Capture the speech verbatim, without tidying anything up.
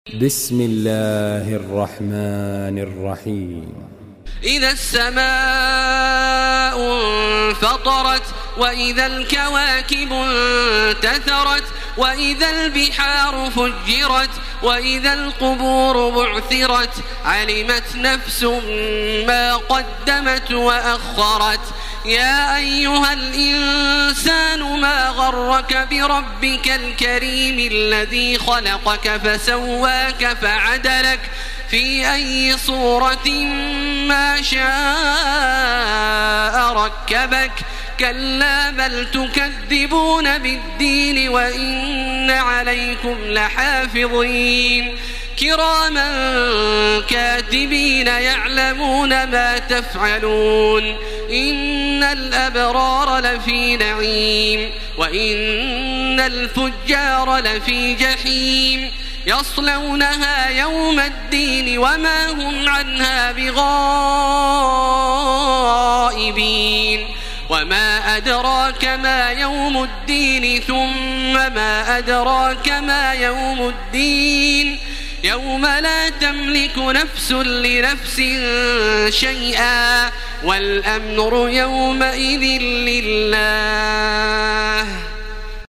بسم الله الرحمن الرحيم. إذا السماء انفطرت وإذا الكواكب انتثرت وإذا البحار فجرت وإذا القبور بعثرت علمت نفس ما قدمت وأخرت. يا أيها الإنسان ما غرك بربك الكريم الذي خلقك فسواك فعدلك في أي صورة ما شاء ركبك. كلا بل تكذبون بالدين وإن عليكم لحافظين كراما كاتبين يعلمون ما تفعلون. إن الأبرار لفي نعيم وإن الفجار لفي جحيم يصلونها يوم الدين وما هم عنها بغائبين. وما أدراك ما يوم الدين ثم ما أدراك ما يوم الدين يوم لا تملك نفس لنفس شيئا والأمر يومئذ لله.